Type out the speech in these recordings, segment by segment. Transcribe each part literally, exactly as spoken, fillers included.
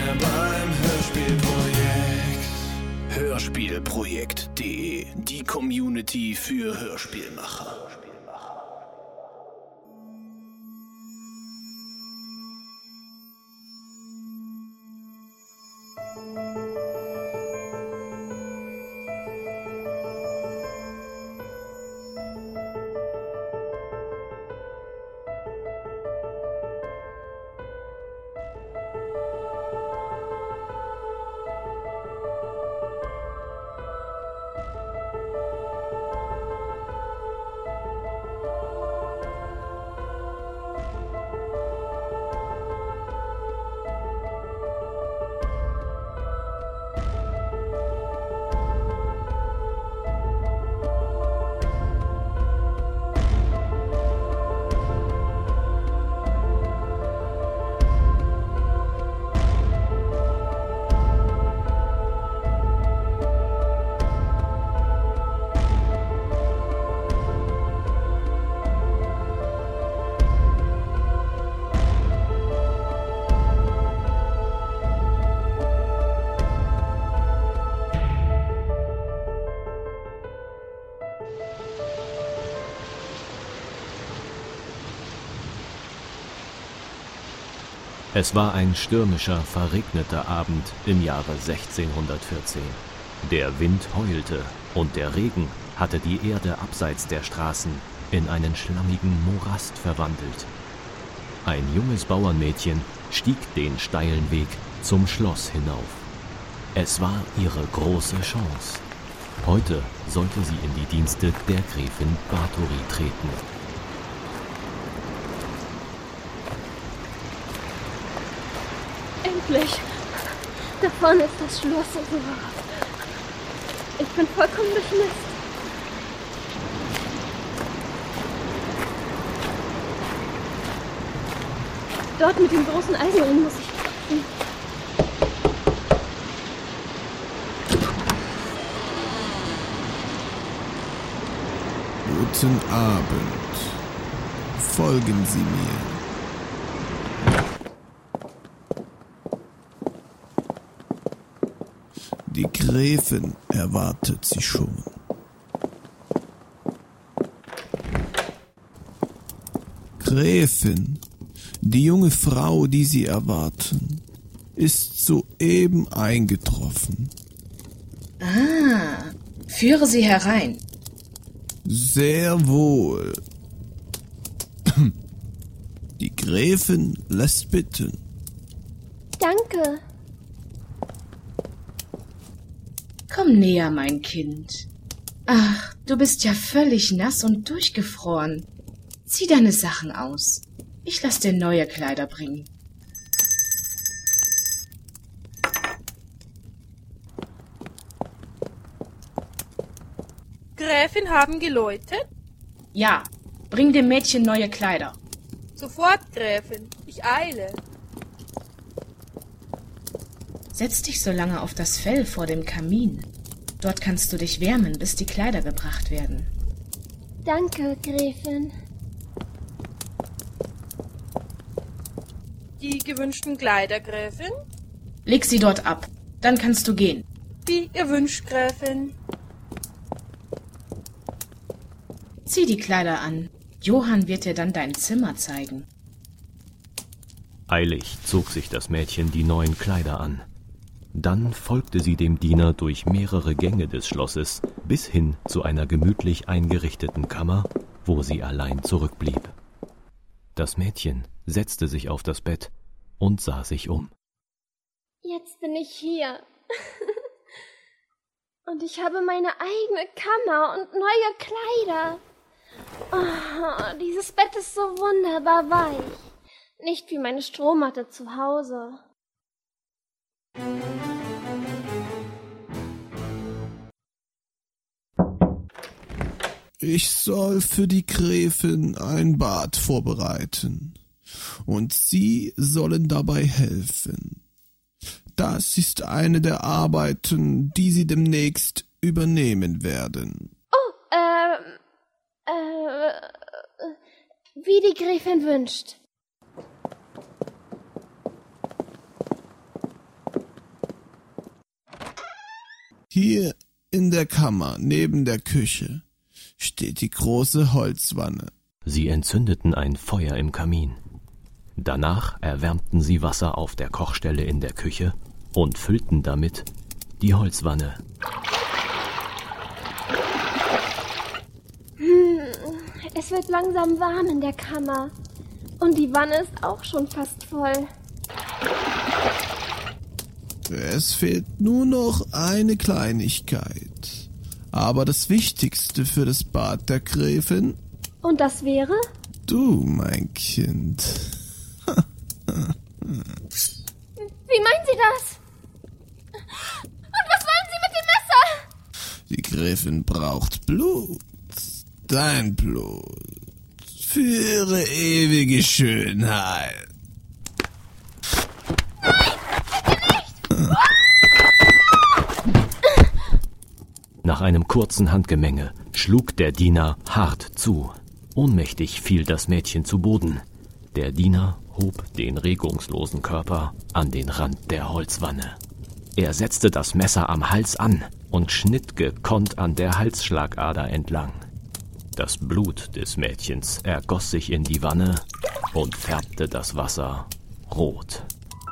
mehr beim Hörspielprojekt. Hörspielprojekt punkt de, die Community für Hörspielmacher. Es war ein stürmischer, verregneter Abend im Jahre sechzehnhundertvierzehn. Der Wind heulte und der Regen hatte die Erde abseits der Straßen in einen schlammigen Morast verwandelt. Ein junges Bauernmädchen stieg den steilen Weg zum Schloss hinauf. Es war ihre große Chance. Heute sollte sie in die Dienste der Gräfin Bathory treten. Endlich! Da vorne ist das Schloss. Ich bin vollkommen durchnässt. Dort mit dem großen Eisenring muss ich klopfen. Guten Abend. Folgen Sie mir. Die Gräfin erwartet Sie schon. Gräfin, die junge Frau, die Sie erwarten, ist soeben eingetroffen. Ah, führe sie herein. Sehr wohl. Die Gräfin lässt bitten. Danke. Komm näher, mein Kind. Ach, du bist ja völlig nass und durchgefroren. Zieh deine Sachen aus. Ich lass dir neue Kleider bringen. Gräfin haben geläutet? Ja, bring dem Mädchen neue Kleider. Sofort, Gräfin. Ich eile. Setz dich so lange auf das Fell vor dem Kamin. Dort kannst du dich wärmen, bis die Kleider gebracht werden. Danke, Gräfin. Die gewünschten Kleider, Gräfin? Leg sie dort ab, dann kannst du gehen. Wie ihr wünscht, Gräfin. Zieh die Kleider an. Johann wird dir dann dein Zimmer zeigen. Eilig zog sich das Mädchen die neuen Kleider an. Dann folgte sie dem Diener durch mehrere Gänge des Schlosses bis hin zu einer gemütlich eingerichteten Kammer, wo sie allein zurückblieb. Das Mädchen setzte sich auf das Bett und sah sich um. Jetzt bin ich hier. Und ich habe meine eigene Kammer und neue Kleider. Oh, dieses Bett ist so wunderbar weich. Nicht wie meine Strohmatte zu Hause. Ich soll für die Gräfin ein Bad vorbereiten, und Sie sollen dabei helfen. Das ist eine der Arbeiten, die Sie demnächst übernehmen werden. Oh, ähm, äh, wie die Gräfin wünscht. Hier in der Kammer neben der Küche steht die große Holzwanne. Sie entzündeten ein Feuer im Kamin. Danach erwärmten sie Wasser auf der Kochstelle in der Küche und füllten damit die Holzwanne. Hm, es wird langsam warm in der Kammer. Und die Wanne ist auch schon fast voll. Es fehlt nur noch eine Kleinigkeit. Aber das Wichtigste für das Bad der Gräfin? Und das wäre? Du, mein Kind. Wie meinen Sie das? Und was wollen Sie mit dem Messer? Die Gräfin braucht Blut. Dein Blut. Für ihre ewige Schönheit. Nach einem kurzen Handgemenge schlug der Diener hart zu. Ohnmächtig fiel das Mädchen zu Boden. Der Diener hob den regungslosen Körper an den Rand der Holzwanne. Er setzte das Messer am Hals an und schnitt gekonnt an der Halsschlagader entlang. Das Blut des Mädchens ergoss sich in die Wanne und färbte das Wasser rot.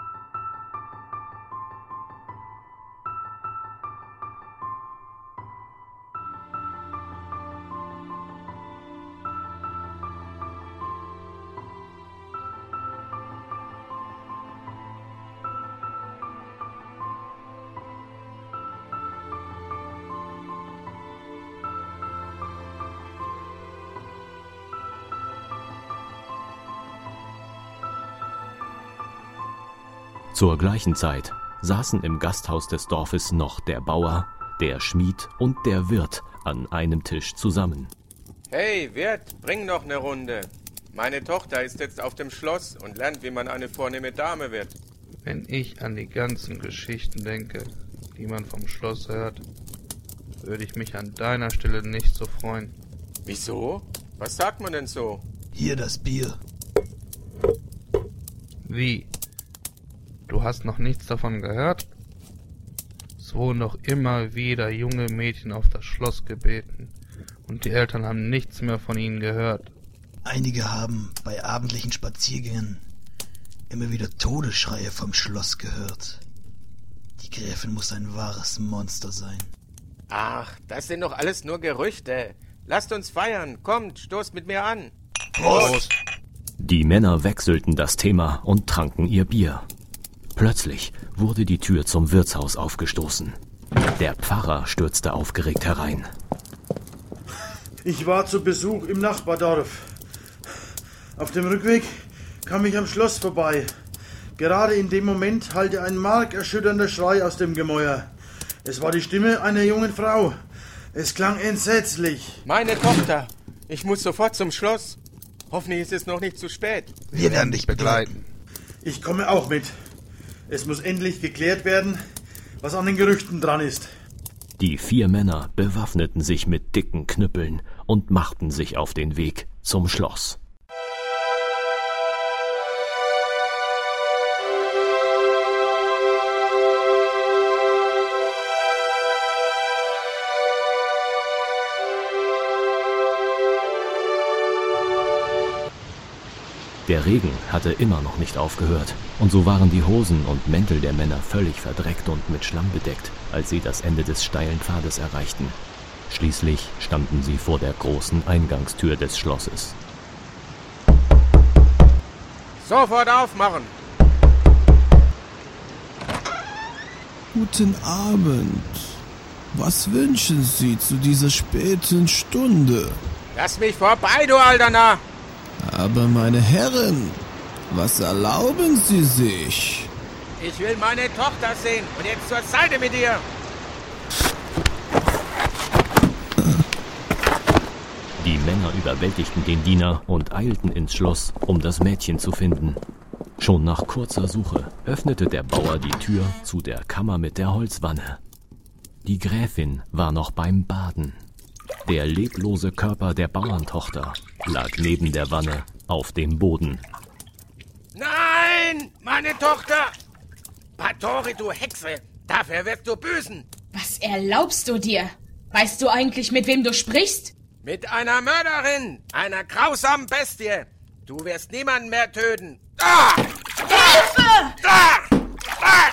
Zur gleichen Zeit saßen im Gasthaus des Dorfes noch der Bauer, der Schmied und der Wirt an einem Tisch zusammen. Hey, Wirt, bring noch eine Runde. Meine Tochter ist jetzt auf dem Schloss und lernt, wie man eine vornehme Dame wird. Wenn ich an die ganzen Geschichten denke, die man vom Schloss hört, würde ich mich an deiner Stelle nicht so freuen. Wieso? Was sagt man denn so? Hier das Bier. Wie? Du hast noch nichts davon gehört? Es wurden doch immer wieder junge Mädchen auf das Schloss gebeten und die Eltern haben nichts mehr von ihnen gehört. Einige haben bei abendlichen Spaziergängen immer wieder Todesschreie vom Schloss gehört. Die Gräfin muss ein wahres Monster sein. Ach, das sind doch alles nur Gerüchte. Lasst uns feiern. Kommt, stoßt mit mir an. Prost! Die Männer wechselten das Thema und tranken ihr Bier. Plötzlich wurde die Tür zum Wirtshaus aufgestoßen. Der Pfarrer stürzte aufgeregt herein. Ich war zu Besuch im Nachbardorf. Auf dem Rückweg kam ich am Schloss vorbei. Gerade in dem Moment hallte ein markerschütternder Schrei aus dem Gemäuer. Es war die Stimme einer jungen Frau. Es klang entsetzlich. Meine Tochter. Ich muss sofort zum Schloss. Hoffentlich ist es noch nicht zu spät. Wir werden dich begleiten. Ich komme auch mit. Es muss endlich geklärt werden, was an den Gerüchten dran ist. Die vier Männer bewaffneten sich mit dicken Knüppeln und machten sich auf den Weg zum Schloss. Der Regen hatte immer noch nicht aufgehört, und so waren die Hosen und Mäntel der Männer völlig verdreckt und mit Schlamm bedeckt, als sie das Ende des steilen Pfades erreichten. Schließlich standen sie vor der großen Eingangstür des Schlosses. Sofort aufmachen! Guten Abend. Was wünschen Sie zu dieser späten Stunde? Lass mich vorbei, du alter Narr! Aber meine Herren, was erlauben Sie sich? Ich will meine Tochter sehen und jetzt zur Seite mit ihr! Die Männer überwältigten den Diener und eilten ins Schloss, um das Mädchen zu finden. Schon nach kurzer Suche öffnete der Bauer die Tür zu der Kammer mit der Holzwanne. Die Gräfin war noch beim Baden. Der leblose Körper der Bauerntochter lag neben der Wanne auf dem Boden. Nein, meine Tochter! Patori, du Hexe! Dafür wirst du büßen! Was Was erlaubst du dir? Weißt du eigentlich, mit wem du sprichst? Mit einer Mörderin, einer grausamen Bestie. Du wirst niemanden mehr töten. Ah! Hilfe! Ah! Ah!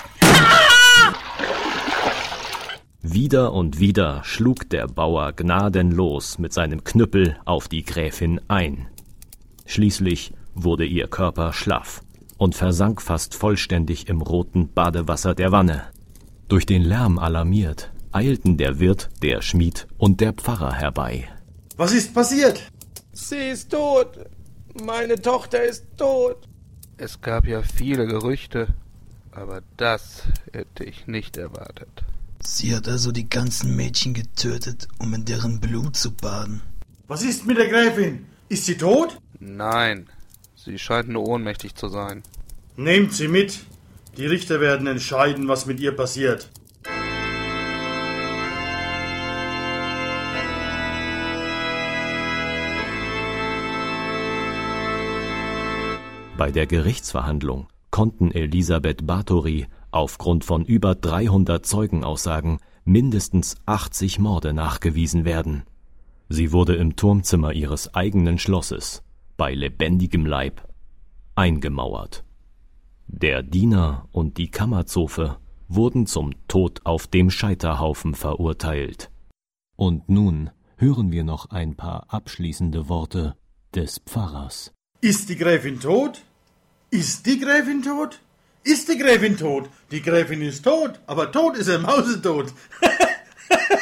Wieder und wieder schlug der Bauer gnadenlos mit seinem Knüppel auf die Gräfin ein. Schließlich wurde ihr Körper schlaff und versank fast vollständig im roten Badewasser der Wanne. Durch den Lärm alarmiert, eilten der Wirt, der Schmied und der Pfarrer herbei. Was ist passiert? Sie ist tot. Meine Tochter ist tot. Es gab ja viele Gerüchte, aber das hätte ich nicht erwartet. Sie hat also die ganzen Mädchen getötet, um in deren Blut zu baden. Was ist mit der Gräfin? Ist sie tot? Nein, sie scheint nur ohnmächtig zu sein. Nehmt sie mit. Die Richter werden entscheiden, was mit ihr passiert. Bei der Gerichtsverhandlung konnten Elisabeth Bathory aufgrund von über dreihundert Zeugenaussagen mindestens achtzig Morde nachgewiesen werden. Sie wurde im Turmzimmer ihres eigenen Schlosses, bei lebendigem Leib, eingemauert. Der Diener und die Kammerzofe wurden zum Tod auf dem Scheiterhaufen verurteilt. Und nun hören wir noch ein paar abschließende Worte des Pfarrers. Ist die Gräfin tot? Ist die Gräfin tot? Ist die Gräfin tot? Die Gräfin ist tot, aber tot ist er mausetot.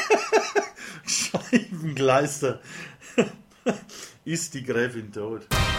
Scheibengleister. Ist die Gräfin tot?